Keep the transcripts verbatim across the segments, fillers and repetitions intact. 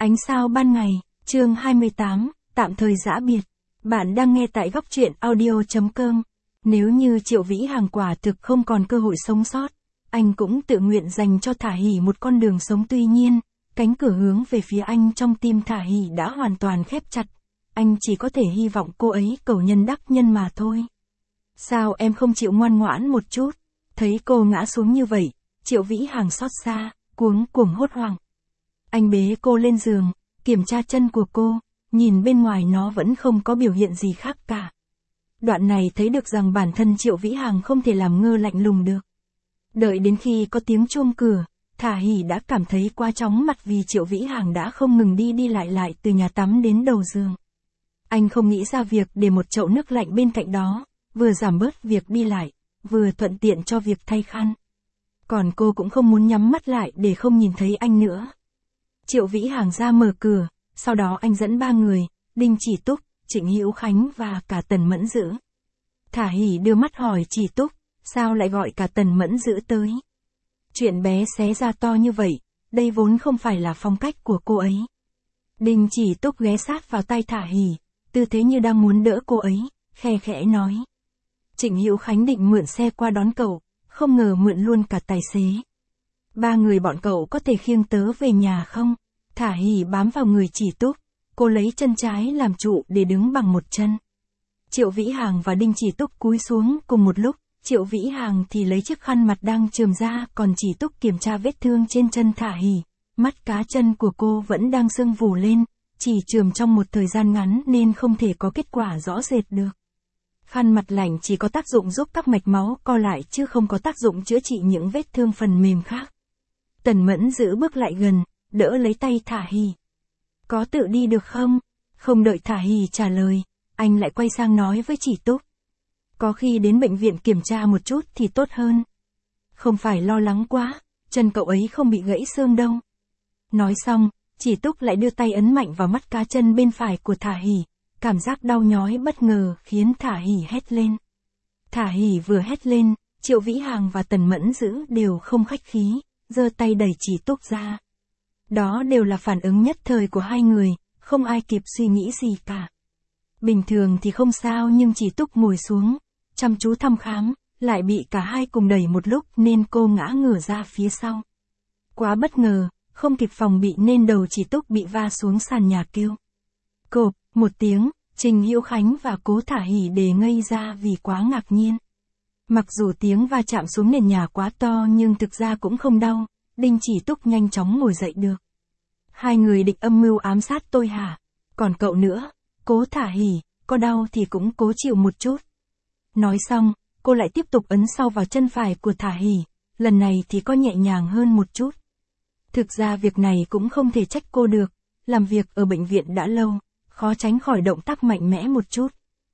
Ánh sao ban ngày, chương hai mươi tám, tạm thời giã biệt. Bạn đang nghe tại góc truyện audio chấm com. Nếu như Triệu Vĩ Hàng quả thực không còn cơ hội sống sót, anh cũng tự nguyện dành cho Thả Hỉ một con đường sống, tuy nhiên, cánh cửa hướng về phía anh trong tim Thả Hỉ đã hoàn toàn khép chặt. Anh chỉ có thể hy vọng cô ấy cầu nhân đắc nhân mà thôi. Sao em không chịu ngoan ngoãn một chút? Thấy cô ngã xuống như vậy, Triệu Vĩ Hàng xót xa, cuống cuồng hốt hoảng. Anh bế cô lên giường, kiểm tra chân của cô, nhìn bên ngoài nó vẫn không có biểu hiện gì khác cả. Đoạn này thấy được rằng bản thân Triệu Vĩ Hàng không thể làm ngơ lạnh lùng được. Đợi đến khi có tiếng chuông cửa, Thả Hỉ đã cảm thấy quá chóng mặt vì Triệu Vĩ Hàng đã không ngừng đi đi lại lại từ nhà tắm đến đầu giường. Anh không nghĩ ra việc để một chậu nước lạnh bên cạnh đó, vừa giảm bớt việc đi lại, vừa thuận tiện cho việc thay khăn. Còn cô cũng không muốn nhắm mắt lại để không nhìn thấy anh nữa. Triệu Vĩ Hàng ra mở cửa, sau đó anh dẫn ba người, Đinh Chỉ Túc, Trịnh Hữu Khánh và cả Tần Mẫn Dữ. Thả Hỉ đưa mắt hỏi Chỉ Túc, sao lại gọi cả Tần Mẫn Dữ tới? Chuyện bé xé ra to như vậy, đây vốn không phải là phong cách của cô ấy. Đinh Chỉ Túc ghé sát vào tay Thả Hỉ, tư thế như đang muốn đỡ cô ấy, khe khẽ nói. Trịnh Hữu Khánh định mượn xe qua đón cậu, không ngờ mượn luôn cả tài xế. Ba người bọn cậu có thể khiêng tớ về nhà không? Thả Hỉ bám vào người Chỉ Túc, cô lấy chân trái làm trụ để đứng bằng một chân. Triệu Vĩ Hàng và Đinh Chỉ Túc cúi xuống cùng một lúc, Triệu Vĩ Hàng thì lấy chiếc khăn mặt đang chườm ra, còn Chỉ Túc kiểm tra vết thương trên chân Thả Hỉ. Mắt cá chân của cô vẫn đang sưng vù lên, chỉ chườm trong một thời gian ngắn nên không thể có kết quả rõ rệt được. Khăn mặt lạnh chỉ có tác dụng giúp các mạch máu co lại chứ không có tác dụng chữa trị những vết thương phần mềm khác. Tần Mẫn Dữ bước lại gần, đỡ lấy tay Thả Hỉ. Có tự đi được không? Không đợi Thả Hỉ trả lời, anh lại quay sang nói với Chỉ Túc. Có khi đến bệnh viện kiểm tra một chút thì tốt hơn. Không phải lo lắng quá, chân cậu ấy không bị gãy xương đâu. Nói xong, Chỉ Túc lại đưa tay ấn mạnh vào mắt cá chân bên phải của Thả Hỉ. Cảm giác đau nhói bất ngờ khiến Thả Hỉ hét lên. Thả Hỉ vừa hét lên, Triệu Vĩ Hàng và Tần Mẫn Dữ đều không khách khí, giơ tay đẩy Chỉ Túc ra. Đó đều là phản ứng nhất thời của hai người, không ai kịp suy nghĩ gì cả. Bình thường thì không sao, nhưng Chỉ Túc ngồi xuống, chăm chú thăm khám, lại bị cả hai cùng đẩy một lúc nên cô ngã ngửa ra phía sau. Quá bất ngờ, không kịp phòng bị nên đầu Chỉ Túc bị va xuống sàn nhà kêu. Cộp, một tiếng, Trình Hữu Khánh và Cố Thả Hỉ đều ngây ra vì quá ngạc nhiên. Mặc dù tiếng va chạm xuống nền nhà quá to nhưng thực ra cũng không đau, Đinh Chỉ Túc nhanh chóng ngồi dậy được. Hai người định âm mưu ám sát tôi hả? Còn cậu nữa, Cố Thả Hỉ, có đau thì cũng cố chịu một chút. Nói xong, cô lại tiếp tục ấn sau vào chân phải của Thả Hỉ, lần này thì có nhẹ nhàng hơn một chút. Thực ra việc này cũng không thể trách cô được, làm việc ở bệnh viện đã lâu, khó tránh khỏi động tác mạnh mẽ một chút.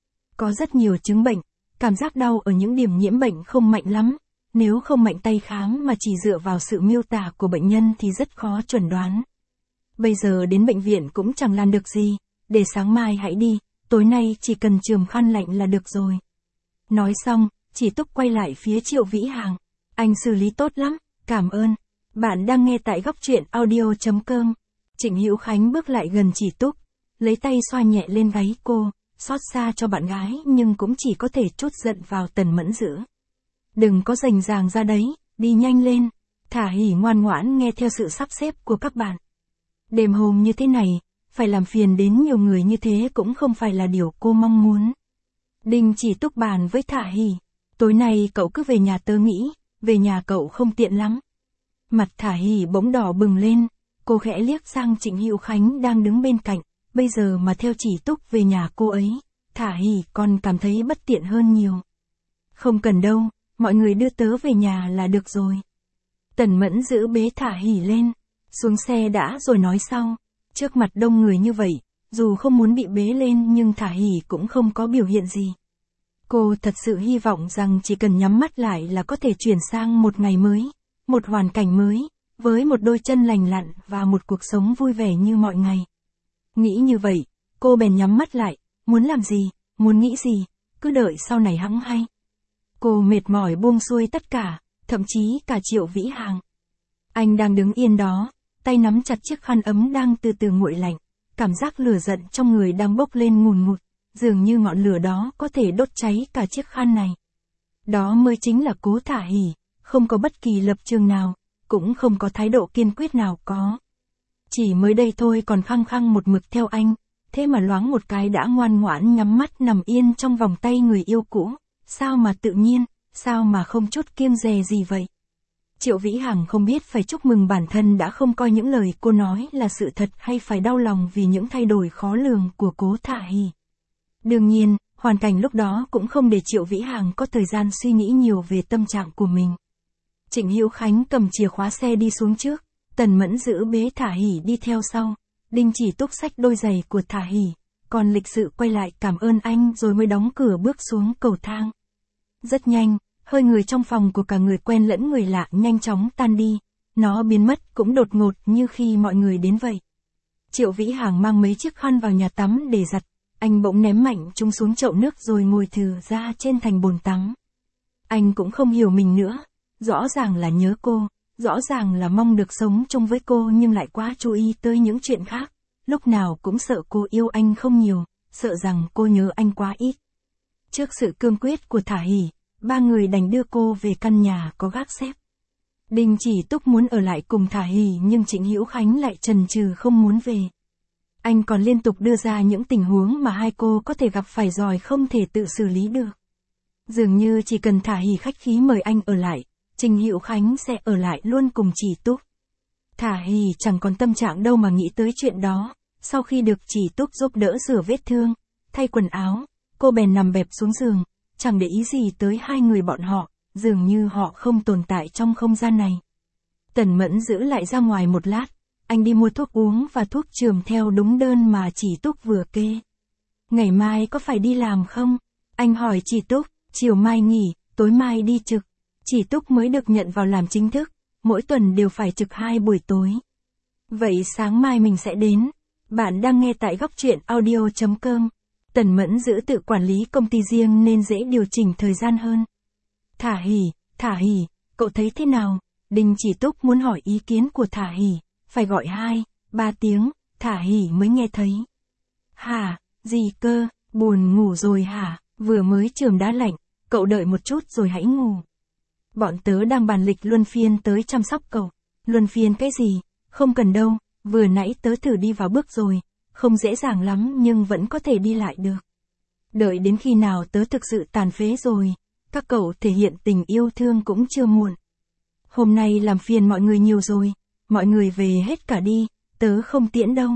Có rất nhiều chứng bệnh, cảm giác đau ở những điểm nhiễm bệnh không mạnh lắm, nếu không mạnh tay khám mà chỉ dựa vào sự miêu tả của bệnh nhân thì rất khó chuẩn đoán. Bây giờ đến bệnh viện cũng chẳng làm được gì, để sáng mai hãy đi, tối nay chỉ cần chườm khăn lạnh là được rồi. Nói xong, Chỉ Túc quay lại phía Triệu Vĩ Hàng. Anh xử lý tốt lắm, cảm ơn. Bạn đang nghe tại góc truyện audio chấm com. Trịnh Hữu Khánh bước lại gần Chỉ Túc, lấy tay xoa nhẹ lên gáy cô, xót xa cho bạn gái nhưng cũng chỉ có thể trút giận vào Tần Mẫn Dữ. Đừng có rành ràng ra đấy, đi nhanh lên. Thả Hỉ ngoan ngoãn nghe theo sự sắp xếp của các bạn. Đêm hôm như thế này, phải làm phiền đến nhiều người như thế cũng không phải là điều cô mong muốn. Đinh Chỉ Túc bàn với Thả Hỉ, tối nay cậu cứ về nhà tớ nghĩ, về nhà cậu không tiện lắm. Mặt Thả Hỉ bỗng đỏ bừng lên, cô khẽ liếc sang Trịnh Hữu Khánh đang đứng bên cạnh, bây giờ mà theo Chỉ Túc về nhà cô ấy, Thả Hỉ còn cảm thấy bất tiện hơn nhiều. Không cần đâu, mọi người đưa tớ về nhà là được rồi. Tần Mẫn Dữ bế Thả Hỉ lên, xuống xe đã rồi nói sau. Trước mặt đông người như vậy, dù không muốn bị bế lên nhưng Thả Hỉ cũng không có biểu hiện gì. Cô thật sự hy vọng rằng chỉ cần nhắm mắt lại là có thể chuyển sang một ngày mới, một hoàn cảnh mới, với một đôi chân lành lặn và một cuộc sống vui vẻ như mọi ngày. Nghĩ như vậy, cô bèn nhắm mắt lại, muốn làm gì, muốn nghĩ gì, cứ đợi sau này hẵng hay. Cô mệt mỏi buông xuôi tất cả, thậm chí cả Triệu Vĩ Hàng. Anh đang đứng yên đó, tay nắm chặt chiếc khăn ấm đang từ từ nguội lạnh, cảm giác lửa giận trong người đang bốc lên ngùn ngụt, dường như ngọn lửa đó có thể đốt cháy cả chiếc khăn này. Đó mới chính là Cố Thả Hỉ, không có bất kỳ lập trường nào, cũng không có thái độ kiên quyết nào có. Chỉ mới đây thôi còn khăng khăng một mực theo anh, thế mà loáng một cái đã ngoan ngoãn nhắm mắt nằm yên trong vòng tay người yêu cũ, sao mà tự nhiên, sao mà không chút kiêng dè gì vậy. Triệu Vĩ Hằng không biết phải chúc mừng bản thân đã không coi những lời cô nói là sự thật hay phải đau lòng vì những thay đổi khó lường của Cố Thả Hỉ. Đương nhiên, hoàn cảnh lúc đó cũng không để Triệu Vĩ Hằng có thời gian suy nghĩ nhiều về tâm trạng của mình. Trịnh Hữu Khánh cầm chìa khóa xe đi xuống trước, Tần Mẫn giữ bế Thả Hỉ đi theo sau, Đinh Chỉ Túc xách đôi giày của Thả Hỉ, còn lịch sự quay lại cảm ơn anh rồi mới đóng cửa bước xuống cầu thang. Rất nhanh, hơi người trong phòng của cả người quen lẫn người lạ nhanh chóng tan đi, nó biến mất cũng đột ngột như khi mọi người đến vậy. Triệu Vĩ Hằng mang mấy chiếc khăn vào nhà tắm để giặt, anh bỗng ném mạnh chúng xuống chậu nước rồi ngồi thừ ra trên thành bồn tắm. Anh cũng không hiểu mình nữa, rõ ràng là nhớ cô, rõ ràng là mong được sống chung với cô nhưng lại quá chú ý tới những chuyện khác, lúc nào cũng sợ cô yêu anh không nhiều, sợ rằng cô nhớ anh quá ít. Trước sự cương quyết của Thả Hỉ, ba người đành đưa cô về căn nhà có gác xếp. Đinh Chỉ Túc muốn ở lại cùng Thả Hỉ nhưng Trịnh Hữu Khánh lại chần chừ không muốn về. Anh còn liên tục đưa ra những tình huống mà hai cô có thể gặp phải rồi không thể tự xử lý được. Dường như chỉ cần Thả Hỉ khách khí mời anh ở lại, Trịnh Hữu Khánh sẽ ở lại luôn cùng Chỉ Túc. Thả Hỉ chẳng còn tâm trạng đâu mà nghĩ tới chuyện đó, sau khi được Chỉ Túc giúp đỡ rửa vết thương, thay quần áo, cô bèn nằm bẹp xuống giường, chẳng để ý gì tới hai người bọn họ, dường như họ không tồn tại trong không gian này. Tần Mẫn giữ lại ra ngoài một lát, anh đi mua thuốc uống và thuốc chườm theo đúng đơn mà Chỉ Túc vừa kê. Ngày mai có phải đi làm không? Anh hỏi Chỉ Túc, chiều mai nghỉ, tối mai đi trực. Chỉ Túc mới được nhận vào làm chính thức, mỗi tuần đều phải trực hai buổi tối. Vậy sáng mai mình sẽ đến. Bạn đang nghe tại góc truyện audio chấm com. Tần Mẫn giữ tự quản lý công ty riêng nên dễ điều chỉnh thời gian hơn. Thả Hỉ, Thả Hỉ, cậu thấy thế nào? Đinh Chỉ Túc muốn hỏi ý kiến của Thả Hỉ, phải gọi hai, ba tiếng, Thả Hỉ mới nghe thấy. Hả, gì cơ, buồn ngủ rồi hả, vừa mới chườm đá lạnh, cậu đợi một chút rồi hãy ngủ. Bọn tớ đang bàn lịch luân phiên tới chăm sóc cậu. Luân phiên cái gì, không cần đâu, vừa nãy tớ thử đi vào bước rồi, không dễ dàng lắm nhưng vẫn có thể đi lại được. Đợi đến khi nào tớ thực sự tàn phế rồi, các cậu thể hiện tình yêu thương cũng chưa muộn. Hôm nay làm phiền mọi người nhiều rồi, mọi người về hết cả đi, tớ không tiễn đâu.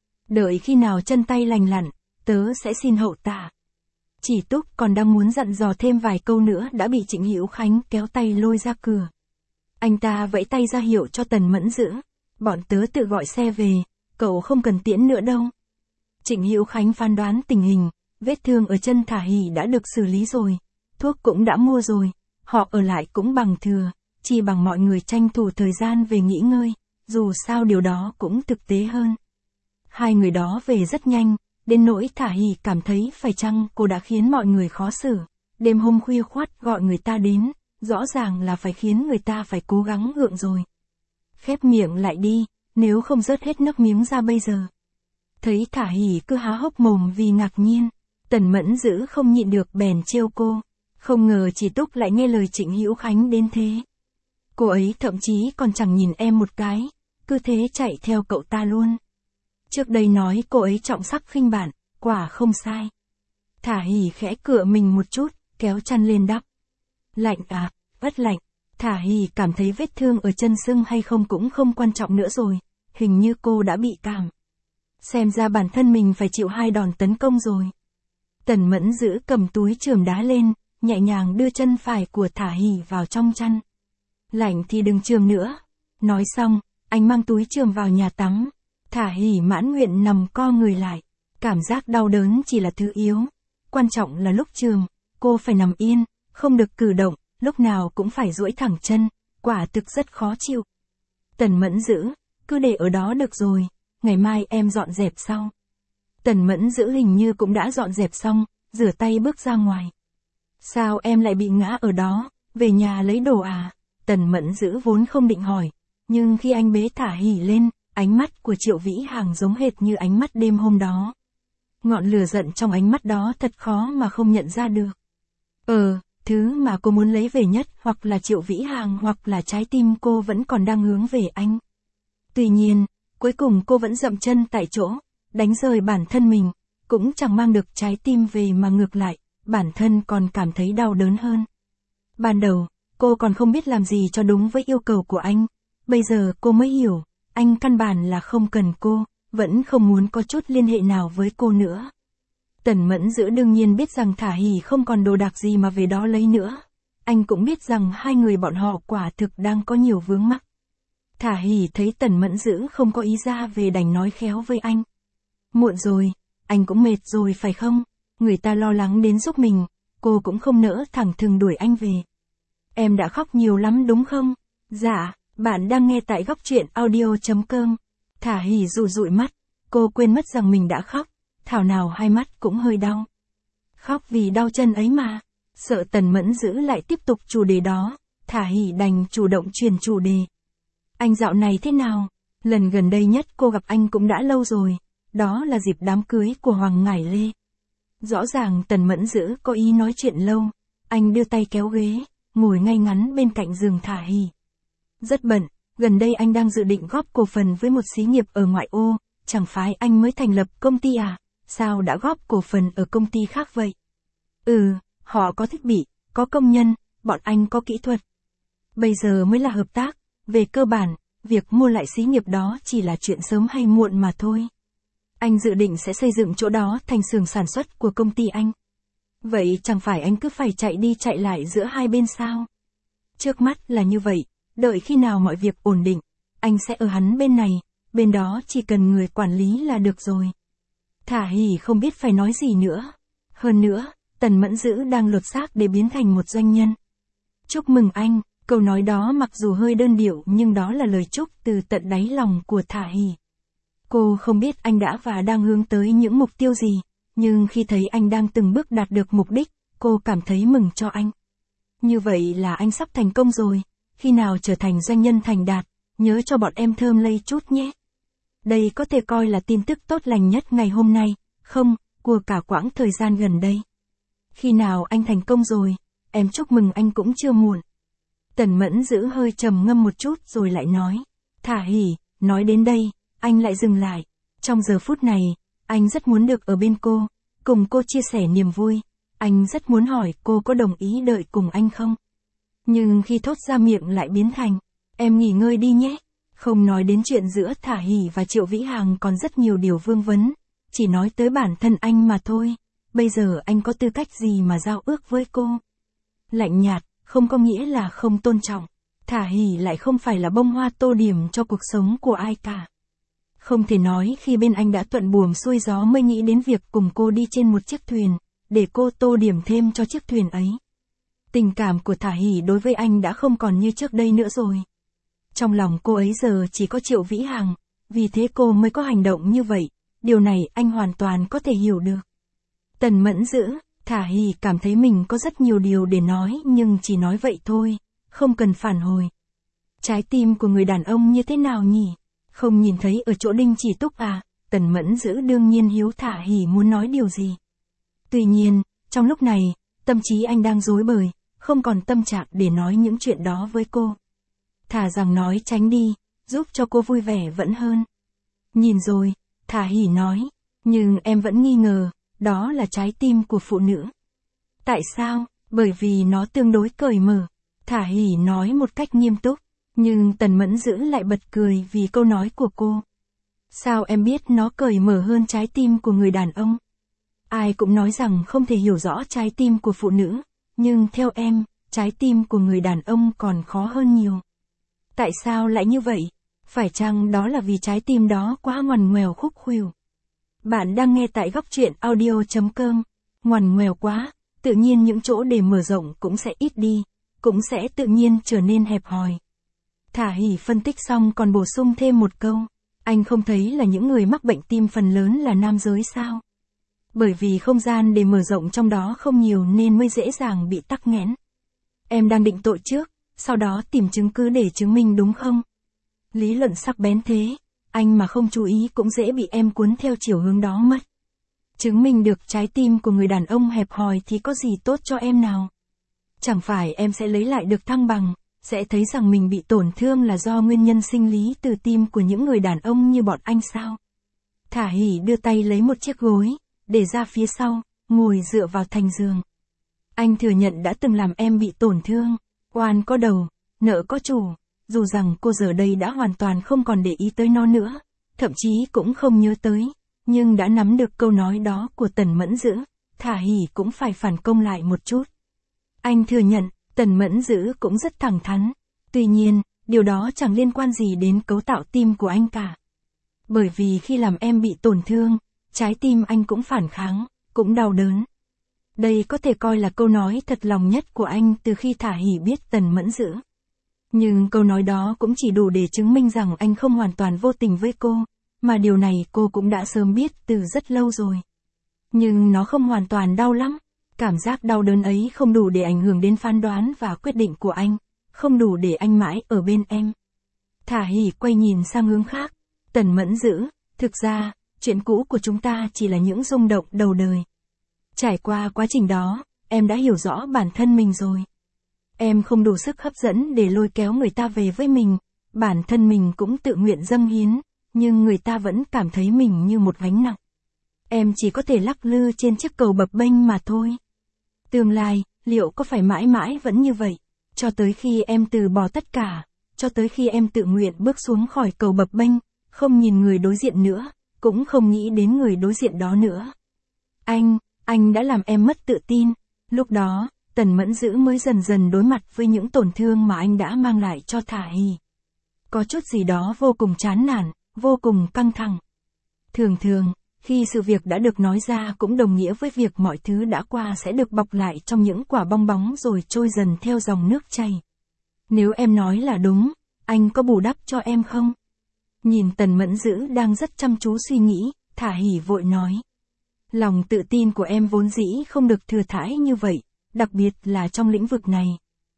Đợi khi nào chân tay lành lặn, tớ sẽ xin hậu tạ. Chỉ Túc còn đang muốn dặn dò thêm vài câu nữa đã bị Trịnh Hữu Khánh kéo tay lôi ra cửa. Anh ta vẫy tay ra hiệu cho Tần Mẫn giữ, bọn tớ tự gọi xe về, cậu không cần tiễn nữa đâu. Trịnh Hữu Khánh phán đoán tình hình, vết thương ở chân Thả Hỉ đã được xử lý rồi, thuốc cũng đã mua rồi, họ ở lại cũng bằng thừa, chỉ bằng mọi người tranh thủ thời gian về nghỉ ngơi, dù sao điều đó cũng thực tế hơn. Hai người đó về rất nhanh, đến nỗi Thả Hỉ cảm thấy phải chăng cô đã khiến mọi người khó xử, đêm hôm khuya khoắt gọi người ta đến, rõ ràng là phải khiến người ta phải cố gắng gượng rồi. Khép miệng lại đi, nếu không rớt hết nước miếng ra bây giờ. Thấy Thả Hỉ cứ há hốc mồm vì ngạc nhiên, Tần Mẫn giữ không nhịn được bèn trêu cô, không ngờ Chỉ Túc lại nghe lời Trịnh Hữu Khánh đến thế. Cô ấy thậm chí còn chẳng nhìn em một cái, cứ thế chạy theo cậu ta luôn. Trước đây nói cô ấy trọng sắc khinh bạn, quả không sai. Thả Hỉ khẽ cựa mình một chút, kéo chăn lên đắp. Lạnh à, rất lạnh. Thả Hỉ cảm thấy vết thương ở chân sưng hay không cũng không quan trọng nữa rồi, hình như cô đã bị cảm. Xem ra bản thân mình phải chịu hai đòn tấn công rồi. Tần Mẫn giữ cầm túi chườm đá lên, nhẹ nhàng đưa chân phải của Thả Hỉ vào trong chăn. Lạnh thì đừng chườm nữa. Nói xong, anh mang túi chườm vào nhà tắm. Thả Hỉ mãn nguyện nằm co người lại. Cảm giác đau đớn chỉ là thứ yếu. Quan trọng là lúc chườm, cô phải nằm yên, không được cử động, lúc nào cũng phải duỗi thẳng chân, quả thực rất khó chịu. Tần Mẫn giữ, cứ để ở đó được rồi, ngày mai em dọn dẹp sau. Tần Mẫn giữ hình như cũng đã dọn dẹp xong, rửa tay bước ra ngoài. Sao em lại bị ngã ở đó, về nhà lấy đồ à? Tần Mẫn giữ vốn không định hỏi, nhưng khi anh bế Thả Hỉ lên, Ánh mắt của Triệu Vĩ Hàng giống hệt như ánh mắt đêm hôm đó. Ngọn lửa giận trong ánh mắt đó thật khó mà không nhận ra được. Ờ, thứ mà cô muốn lấy về nhất hoặc là Triệu Vĩ Hàng hoặc là trái tim cô vẫn còn đang hướng về anh. Tuy nhiên, cuối cùng cô vẫn dậm chân tại chỗ, đánh rơi bản thân mình, cũng chẳng mang được trái tim về mà ngược lại, bản thân còn cảm thấy đau đớn hơn. Ban đầu, cô còn không biết làm gì cho đúng với yêu cầu của anh, bây giờ cô mới hiểu, anh căn bản là không cần cô, vẫn không muốn có chút liên hệ nào với cô nữa. Tần Mẫn Dữ đương nhiên biết rằng Thả Hỉ không còn đồ đạc gì mà về đó lấy nữa. Anh cũng biết rằng hai người bọn họ quả thực đang có nhiều vướng mắc. Thả Hỉ thấy Tần Mẫn Dữ không có ý ra về đành nói khéo với anh. Muộn rồi, anh cũng mệt rồi phải không? Người ta lo lắng đến giúp mình, cô cũng không nỡ thẳng thừng đuổi anh về. Em đã khóc nhiều lắm đúng không? Dạ, bạn đang nghe tại góc truyện audio chấm com. Thả Hỉ dụi dụi mắt, cô quên mất rằng mình đã khóc, thảo nào hai mắt cũng hơi đau. Khóc vì đau chân ấy mà, sợ Tần Mẫn Dữ lại tiếp tục chủ đề đó, Thả Hỉ đành chủ động truyền chủ đề. Anh dạo này thế nào? Lần gần đây nhất cô gặp anh cũng đã lâu rồi, đó là dịp đám cưới của Hoàng Ngải Lê. Rõ ràng Tần Mẫn Dữ có ý nói chuyện lâu, anh đưa tay kéo ghế, ngồi ngay ngắn bên cạnh giường Thả Hỉ. Rất bận, gần đây anh đang dự định góp cổ phần với một xí nghiệp ở ngoại ô, chẳng phải anh mới thành lập công ty à, sao đã góp cổ phần ở công ty khác vậy? Ừ, họ có thiết bị, có công nhân, bọn anh có kỹ thuật. Bây giờ mới là hợp tác, về cơ bản, việc mua lại xí nghiệp đó chỉ là chuyện sớm hay muộn mà thôi. Anh dự định sẽ xây dựng chỗ đó thành xưởng sản xuất của công ty anh. Vậy chẳng phải anh cứ phải chạy đi chạy lại giữa hai bên sao? Trước mắt là như vậy, đợi khi nào mọi việc ổn định, anh sẽ ở hắn bên này, bên đó chỉ cần người quản lý là được rồi. Thả Hỉ không biết phải nói gì nữa. Hơn nữa, Tần Mẫn Dữ đang lột xác để biến thành một doanh nhân. Chúc mừng anh, câu nói đó mặc dù hơi đơn điệu nhưng đó là lời chúc từ tận đáy lòng của Thả Hỉ. Cô không biết anh đã và đang hướng tới những mục tiêu gì, nhưng khi thấy anh đang từng bước đạt được mục đích, cô cảm thấy mừng cho anh. Như vậy là anh sắp thành công rồi, khi nào trở thành doanh nhân thành đạt, nhớ cho bọn em thơm lây chút nhé. Đây có thể coi là tin tức tốt lành nhất ngày hôm nay, không, của cả quãng thời gian gần đây. Khi nào anh thành công rồi, em chúc mừng anh cũng chưa muộn. Tần Mẫn Dữ hơi trầm ngâm một chút rồi lại nói. Thả Hỉ, nói đến đây, anh lại dừng lại. Trong giờ phút này, anh rất muốn được ở bên cô, cùng cô chia sẻ niềm vui. Anh rất muốn hỏi cô có đồng ý đợi cùng anh không? Nhưng khi thốt ra miệng lại biến thành, em nghỉ ngơi đi nhé. Không nói đến chuyện giữa Thả Hỉ và Triệu Vĩ Hàng còn rất nhiều điều vương vấn, chỉ nói tới bản thân anh mà thôi. Bây giờ anh có tư cách gì mà giao ước với cô? Lạnh nhạt, không có nghĩa là không tôn trọng. Thả Hỉ lại không phải là bông hoa tô điểm cho cuộc sống của ai cả. Không thể nói khi bên anh đã thuận buồm xuôi gió mới nghĩ đến việc cùng cô đi trên một chiếc thuyền, để cô tô điểm thêm cho chiếc thuyền ấy. Tình cảm của Thả Hỉ đối với anh đã không còn như trước đây nữa rồi. Trong lòng cô ấy giờ chỉ có Triệu Vĩ Hàng, vì thế cô mới có hành động như vậy, điều này anh hoàn toàn có thể hiểu được. Tần Mẫn Dữ, Thả Hỉ cảm thấy mình có rất nhiều điều để nói nhưng chỉ nói vậy thôi, không cần phản hồi. Trái tim của người đàn ông như thế nào nhỉ? Không nhìn thấy ở chỗ Đinh Chỉ Túc à? Tần Mẫn Dữ đương nhiên hiếu Thả Hỉ muốn nói điều gì. Tuy nhiên, trong lúc này, tâm trí anh đang rối bời, không còn tâm trạng để nói những chuyện đó với cô. Thà rằng nói tránh đi, giúp cho cô vui vẻ vẫn hơn. Nhìn rồi, Thả Hỉ nói, nhưng em vẫn nghi ngờ, đó là trái tim của phụ nữ. Tại sao? Bởi vì nó tương đối cởi mở. Thả Hỉ nói một cách nghiêm túc, nhưng Tần Mẫn Dữ lại bật cười vì câu nói của cô. Sao em biết nó cởi mở hơn trái tim của người đàn ông? Ai cũng nói rằng không thể hiểu rõ trái tim của phụ nữ, nhưng theo em, trái tim của người đàn ông còn khó hơn nhiều. Tại sao lại như vậy? Phải chăng đó là vì trái tim đó quá ngoằn ngoèo khúc khuỷu? Bạn đang nghe tại góc truyện audio chấm com. Ngoằn ngoèo quá, tự nhiên những chỗ để mở rộng cũng sẽ ít đi, cũng sẽ tự nhiên trở nên hẹp hòi. Thả Hỉ phân tích xong còn bổ sung thêm một câu. Anh không thấy là những người mắc bệnh tim phần lớn là nam giới sao? Bởi vì không gian để mở rộng trong đó không nhiều nên mới dễ dàng bị tắc nghẽn. Em đang định tội trước, sau đó tìm chứng cứ để chứng minh đúng không? Lý luận sắc bén thế, anh mà không chú ý cũng dễ bị em cuốn theo chiều hướng đó mất. Chứng minh được trái tim của người đàn ông hẹp hòi thì có gì tốt cho em nào. Chẳng phải em sẽ lấy lại được thăng bằng, sẽ thấy rằng mình bị tổn thương là do nguyên nhân sinh lý từ tim của những người đàn ông như bọn anh sao? Thả hỉ đưa tay lấy một chiếc gối, để ra phía sau, ngồi dựa vào thành giường. Anh thừa nhận đã từng làm em bị tổn thương, oan có đầu, nợ có chủ, dù rằng cô giờ đây đã hoàn toàn không còn để ý tới nó nữa, thậm chí cũng không nhớ tới, nhưng đã nắm được câu nói đó của Tần Mẫn Dữ, Thả hỉ cũng phải phản công lại một chút. Anh thừa nhận, Tần Mẫn Dữ cũng rất thẳng thắn, tuy nhiên, điều đó chẳng liên quan gì đến cấu tạo tim của anh cả. Bởi vì khi làm em bị tổn thương, trái tim anh cũng phản kháng, cũng đau đớn. Đây có thể coi là câu nói thật lòng nhất của anh từ khi Thả hỉ biết Tần Mẫn Dữ. Nhưng câu nói đó cũng chỉ đủ để chứng minh rằng anh không hoàn toàn vô tình với cô, mà điều này cô cũng đã sớm biết từ rất lâu rồi. Nhưng nó không hoàn toàn đau lắm, cảm giác đau đớn ấy không đủ để ảnh hưởng đến phán đoán và quyết định của anh, không đủ để anh mãi ở bên em. Thả hỉ quay nhìn sang hướng khác, Tần Mẫn Dữ, thực ra, chuyện cũ của chúng ta chỉ là những rung động đầu đời. Trải qua quá trình đó, em đã hiểu rõ bản thân mình rồi. Em không đủ sức hấp dẫn để lôi kéo người ta về với mình, bản thân mình cũng tự nguyện dâng hiến, nhưng người ta vẫn cảm thấy mình như một gánh nặng. Em chỉ có thể lắc lư trên chiếc cầu bập bênh mà thôi. Tương lai, liệu có phải mãi mãi vẫn như vậy, cho tới khi em từ bỏ tất cả, cho tới khi em tự nguyện bước xuống khỏi cầu bập bênh, không nhìn người đối diện nữa, cũng không nghĩ đến người đối diện đó nữa. Anh, anh đã làm em mất tự tin, lúc đó, Tần Mẫn Dữ mới dần dần đối mặt với những tổn thương mà anh đã mang lại cho Thả hỉ. Có chút gì đó vô cùng chán nản, vô cùng căng thẳng. Thường thường, khi sự việc đã được nói ra cũng đồng nghĩa với việc mọi thứ đã qua sẽ được bọc lại trong những quả bong bóng rồi trôi dần theo dòng nước chảy. Nếu em nói là đúng, anh có bù đắp cho em không? Nhìn Tần Mẫn Dữ đang rất chăm chú suy nghĩ, Thả hỉ vội nói. Lòng tự tin của em vốn dĩ không được thừa thãi như vậy, đặc biệt là trong lĩnh vực này.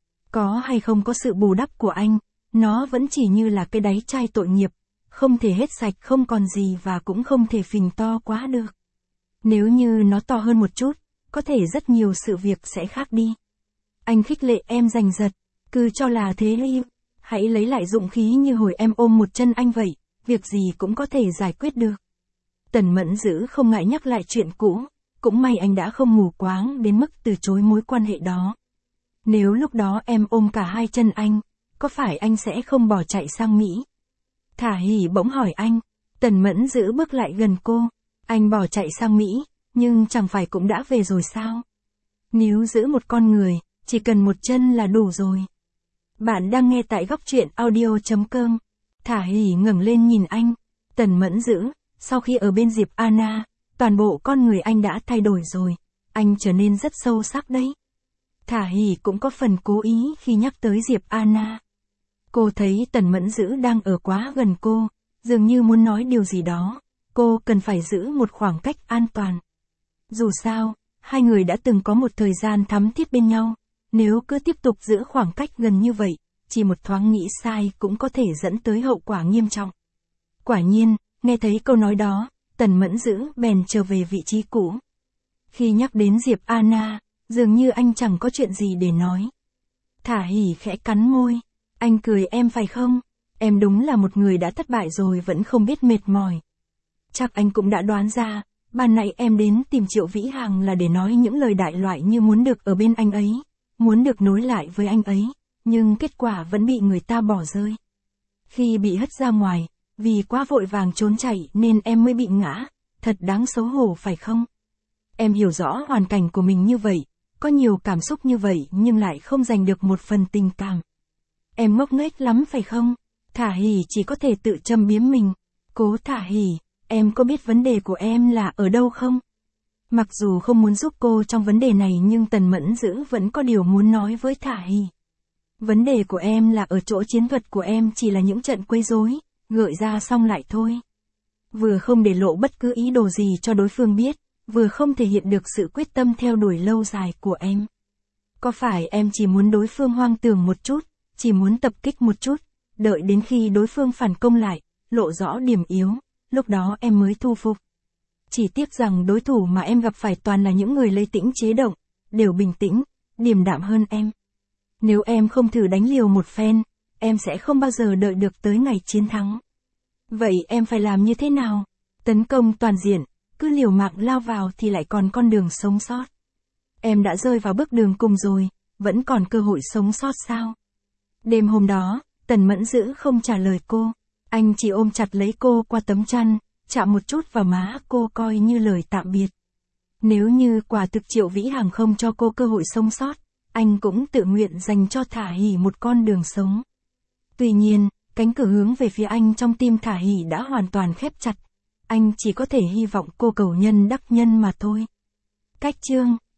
Có hay không có sự bù đắp của anh, nó vẫn chỉ như là cái đáy chai tội nghiệp, không thể hết sạch không còn gì và cũng không thể phình to quá được. Nếu như nó to hơn một chút, có thể rất nhiều sự việc sẽ khác đi. Anh khích lệ em giành giật, cứ cho là thế đi, hãy lấy lại dũng khí như hồi em ôm một chân anh vậy, việc gì cũng có thể giải quyết được. Tần Mẫn Dữ không ngại nhắc lại chuyện cũ, cũng may anh đã không mù quáng đến mức từ chối mối quan hệ đó. Nếu lúc đó em ôm cả hai chân anh, có phải anh sẽ không bỏ chạy sang Mỹ? Thả hỉ bỗng hỏi anh. Tần Mẫn Dữ bước lại gần cô. Anh bỏ chạy sang Mỹ, nhưng chẳng phải cũng đã về rồi sao? Nếu giữ một con người, chỉ cần một chân là đủ rồi. Bạn đang nghe tại góc truyện audio chấm com. Thả hỉ ngẩng lên nhìn anh. Tần Mẫn Dữ, sau khi ở bên Diệp Anna, toàn bộ con người anh đã thay đổi rồi. Anh trở nên rất sâu sắc đấy. Thả hỉ cũng có phần cố ý khi nhắc tới Diệp Anna. Cô thấy Tần Mẫn Dữ đang ở quá gần cô, dường như muốn nói điều gì đó. Cô cần phải giữ một khoảng cách an toàn. Dù sao, hai người đã từng có một thời gian thắm thiết bên nhau. Nếu cứ tiếp tục giữ khoảng cách gần như vậy, chỉ một thoáng nghĩ sai cũng có thể dẫn tới hậu quả nghiêm trọng. Quả nhiên, nghe thấy câu nói đó, Tần Mẫn Dữ bèn trở về vị trí cũ. Khi nhắc đến Diệp Anna, dường như anh chẳng có chuyện gì để nói. Thả hỉ khẽ cắn môi. Anh cười em phải không? Em đúng là một người đã thất bại rồi vẫn không biết mệt mỏi. Chắc anh cũng đã đoán ra, ban nãy em đến tìm Triệu Vĩ Hằng là để nói những lời đại loại như muốn được ở bên anh ấy, muốn được nối lại với anh ấy, nhưng kết quả vẫn bị người ta bỏ rơi. Khi bị hất ra ngoài, vì quá vội vàng trốn chạy nên em mới bị ngã, thật đáng xấu hổ phải không? Em hiểu rõ hoàn cảnh của mình như vậy, có nhiều cảm xúc như vậy nhưng lại không giành được một phần tình cảm. Em ngốc nghếch lắm phải không? Thả hỉ chỉ có thể tự châm biếm mình. Cố Thả hỉ, em có biết vấn đề của em là ở đâu không? Mặc dù không muốn giúp cô trong vấn đề này nhưng Tần Mẫn Dữ vẫn có điều muốn nói với Thả hỉ. Vấn đề của em là ở chỗ chiến thuật của em chỉ là những trận quấy rối, gợi ra xong lại thôi. Vừa không để lộ bất cứ ý đồ gì cho đối phương biết, vừa không thể hiện được sự quyết tâm theo đuổi lâu dài của em. Có phải em chỉ muốn đối phương hoang tưởng một chút, chỉ muốn tập kích một chút, đợi đến khi đối phương phản công lại, lộ rõ điểm yếu, lúc đó em mới thu phục. Chỉ tiếc rằng đối thủ mà em gặp phải toàn là những người lấy tĩnh chế động, đều bình tĩnh, điềm đạm hơn em. Nếu em không thử đánh liều một phen, em sẽ không bao giờ đợi được tới ngày chiến thắng. Vậy em phải làm như thế nào? Tấn công toàn diện, cứ liều mạng lao vào thì lại còn con đường sống sót. Em đã rơi vào bước đường cùng rồi, vẫn còn cơ hội sống sót sao? Đêm hôm đó, Tần Mẫn Dữ không trả lời cô. Anh chỉ ôm chặt lấy cô qua tấm chăn, chạm một chút vào má cô coi như lời tạm biệt. Nếu như quả thực Triệu Vĩ Hằng không cho cô cơ hội sống sót, anh cũng tự nguyện dành cho Thả Hỉ một con đường sống. Tuy nhiên, cánh cửa hướng về phía anh trong tim Thả Hỉ đã hoàn toàn khép chặt. Anh chỉ có thể hy vọng cô cầu nhân đắc nhân mà thôi. Cách chương